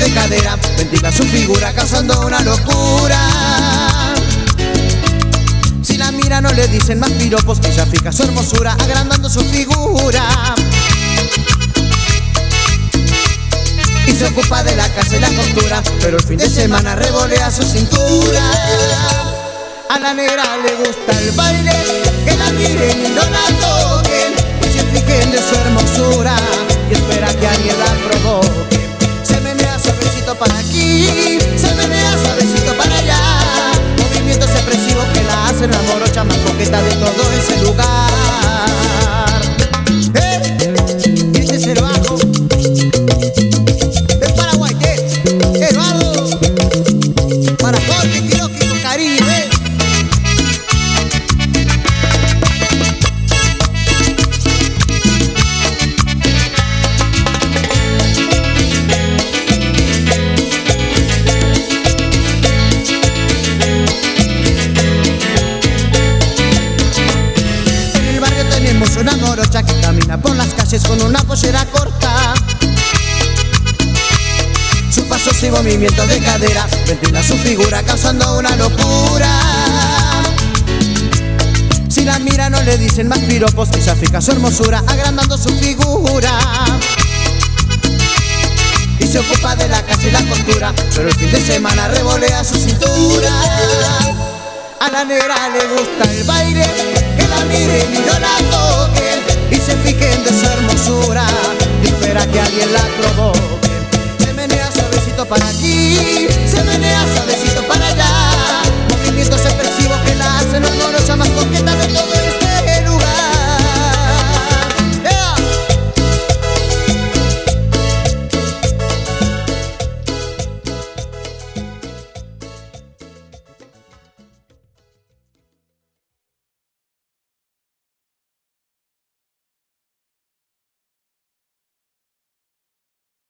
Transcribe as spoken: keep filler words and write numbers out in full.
de cadera, ventila su figura causando una locura. Si la mira no le dicen más piropos, ella fija su hermosura agrandando su figura. Y se ocupa de la casa y la costura, pero el fin de semana revolea su cintura. A la negra le gusta el baile, que la miren y no la toquen, y se fijen de su hermosura y espera que alguien la provoque. Se menea suavecito para aquí, se menea suavecito para allá, movimientos expresivos que la hacen la morocha más coqueta de todo ese lugar. ¡Eh! Y este es el bajo de Paraguay, ¿eh? Eduardo, para Jorge Quiroquio Caribe. Una morocha que camina por las calles con una pollera corta. Su paso y movimientos de cadera ventila su figura causando una locura. Si la mira no le dicen más piropos, ella fija su hermosura agrandando su figura. Y se ocupa de la casa y la costura, pero el fin de semana revolea su cintura. A la negra le gusta el baile, que la miren y no la toquen, y se fijen de su hermosura y espera que alguien la provoque. Se menea suavecito para